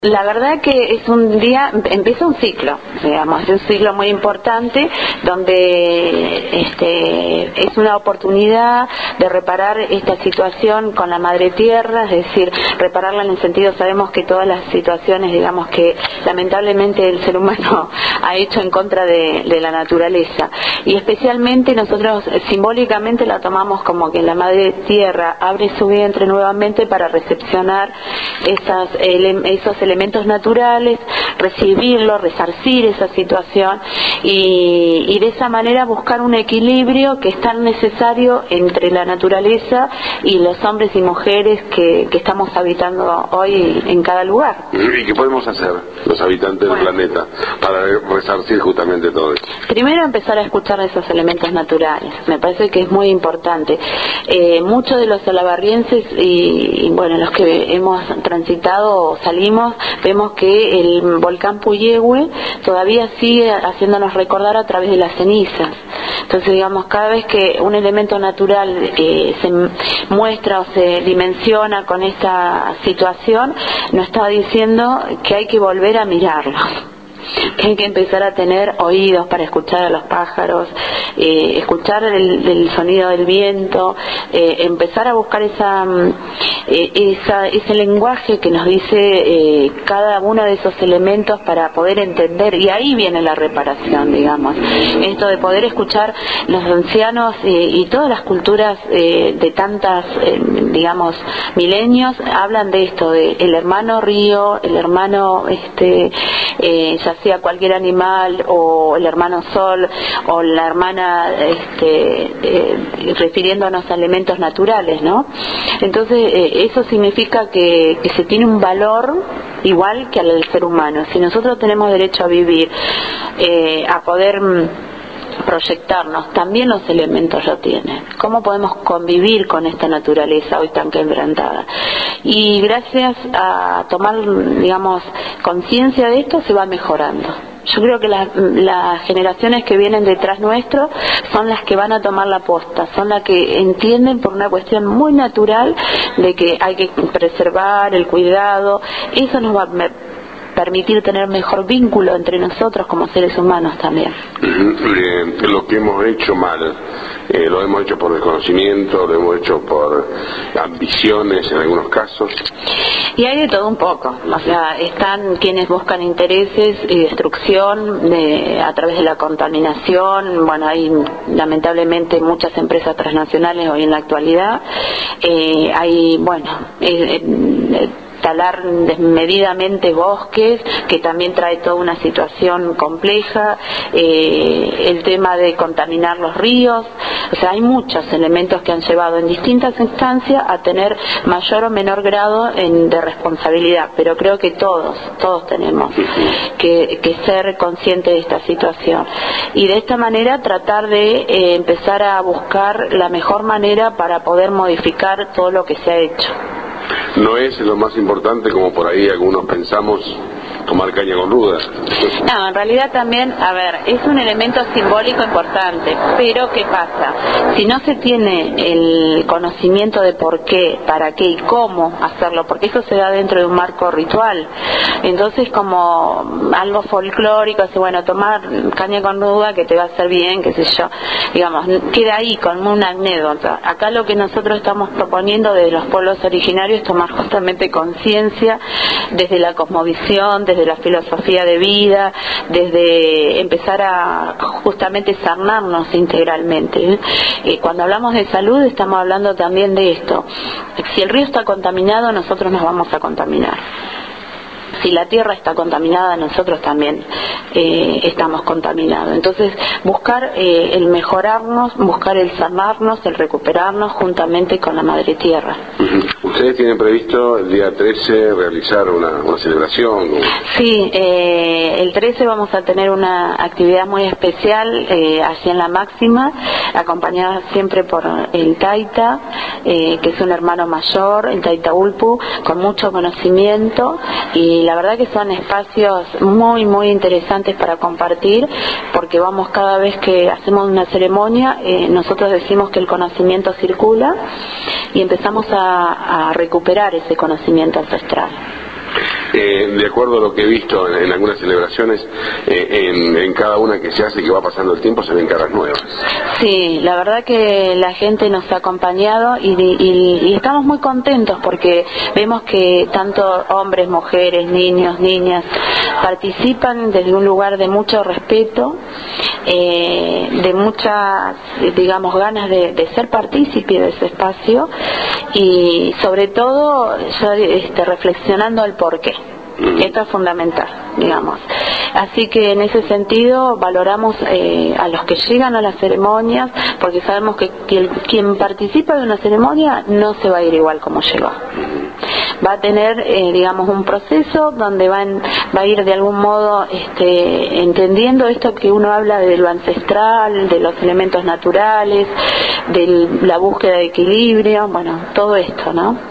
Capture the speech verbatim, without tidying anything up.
La verdad que es un día, empieza un ciclo, digamos, es un ciclo muy importante donde este, es una oportunidad de reparar esta situación con la madre tierra, es decir, repararla en el sentido, sabemos que todas las situaciones, digamos, que lamentablemente el ser humano ha hecho en contra de, de la naturaleza, y especialmente nosotros simbólicamente la tomamos como que la madre tierra abre su vientre nuevamente para recepcionar esas, ele, esos elementos elementos naturales, recibirlo, resarcir esa situación y, y de esa manera buscar un equilibrio que es tan necesario entre la naturaleza y los hombres y mujeres que, que estamos habitando hoy en cada lugar. ¿Y qué podemos hacer los habitantes bueno. del planeta para resarcir justamente todo esto? Primero empezar a escuchar esos elementos naturales, me parece que es muy importante. Eh, muchos de los olavarrienses y, y bueno, los que hemos transitado o salimos, vemos que el volcán Puyehue todavía sigue haciéndonos recordar a través de las cenizas. Entonces, digamos, cada vez que un elemento natural eh, se muestra o se dimensiona con esta situación, nos está diciendo que hay que volver a mirarlo, que hay que empezar a tener oídos para escuchar a los pájaros, eh, escuchar el, el sonido del viento, eh, empezar a buscar esa, eh, esa ese lenguaje que nos dice eh, cada uno de esos elementos para poder entender, y ahí viene la reparación, digamos, esto de poder escuchar los ancianos eh, y todas las culturas eh, de tantas, eh, digamos, milenios, hablan de esto, de el hermano río, el hermano este eh, ya sea cualquier animal, o el hermano sol, o la hermana, este, eh, refiriéndonos a elementos naturales, ¿no? Entonces, eh, eso significa que, que se tiene un valor igual que al del ser humano. Si nosotros tenemos derecho a vivir, eh, a poder proyectarnos, también los elementos lo tienen. ¿Cómo podemos convivir con esta naturaleza hoy tan quebrantada? Y gracias a tomar, digamos, conciencia de esto, se va mejorando. Yo creo que las, las generaciones que vienen detrás nuestro son las que van a tomar la posta, son las que entienden por una cuestión muy natural de que hay que preservar el cuidado. Eso nos va a permitir tener mejor vínculo entre nosotros como seres humanos también. Eh, lo que hemos hecho mal, eh, lo hemos hecho por desconocimiento, lo hemos hecho por ambiciones en algunos casos. Y hay de todo un poco, o sea, están quienes buscan intereses y destrucción de, a través de la contaminación. Bueno, hay lamentablemente muchas empresas transnacionales hoy en la actualidad. Eh, hay, bueno, eh, eh, talar desmedidamente bosques, que también trae toda una situación compleja, eh, el tema de contaminar los ríos, o sea, hay muchos elementos que han llevado en distintas instancias a tener mayor o menor grado en, de responsabilidad, pero creo que todos, todos tenemos que, que ser conscientes de esta situación, y de esta manera tratar de eh, empezar a buscar la mejor manera para poder modificar todo lo que se ha hecho. No es lo más importante, como por ahí algunos pensamos, tomar caña con ruda. No, en realidad también, a ver, es un elemento simbólico importante, pero ¿qué pasa? Si no se tiene el conocimiento de por qué, para qué y cómo hacerlo, porque eso se da dentro de un marco ritual, entonces como algo folclórico, así, bueno, tomar caña con ruda que te va a hacer bien, qué sé yo, digamos, queda ahí como una anécdota. Acá lo que nosotros estamos proponiendo desde los pueblos originarios es tomar justamente conciencia desde la cosmovisión, desde la filosofía de vida, desde empezar a justamente sanarnos integralmente. Eh, cuando hablamos de salud estamos hablando también de esto. Si el río está contaminado, nosotros nos vamos a contaminar. Si la tierra está contaminada, nosotros también eh, estamos contaminados. Entonces, buscar eh, el mejorarnos, buscar el sanarnos, el recuperarnos juntamente con la madre tierra. ¿Ustedes tienen previsto el día trece realizar una, una celebración? Sí, eh, el trece vamos a tener una actividad muy especial eh, allí en La Máxima, acompañada siempre por el Taita, eh, que es un hermano mayor, el Taita Ulpu, con mucho conocimiento, y la verdad que son espacios muy muy interesantes para compartir, porque vamos, cada vez que hacemos una ceremonia, eh, nosotros decimos que el conocimiento circula y empezamos a, a recuperar ese conocimiento ancestral. eh, de acuerdo a lo que he visto en, en algunas celebraciones, eh, en, en cada una que se hace, que va pasando el tiempo, se ven caras nuevas. Sí, la verdad que la gente nos ha acompañado y, y, y estamos muy contentos porque vemos que tanto hombres, mujeres, niños, niñas participan desde un lugar de mucho respeto, eh, de muchas, digamos, ganas de, de ser partícipe de ese espacio y sobre todo yo, este, reflexionando el porqué. Esto es fundamental, digamos. Así que en ese sentido valoramos eh, a los que llegan a las ceremonias, porque sabemos que, que el, quien participa de una ceremonia no se va a ir igual como llegó. Va a tener, eh, digamos, un proceso donde van, va a ir de algún modo este, entendiendo esto que uno habla de lo ancestral, de los elementos naturales, de la búsqueda de equilibrio, bueno, todo esto, ¿no?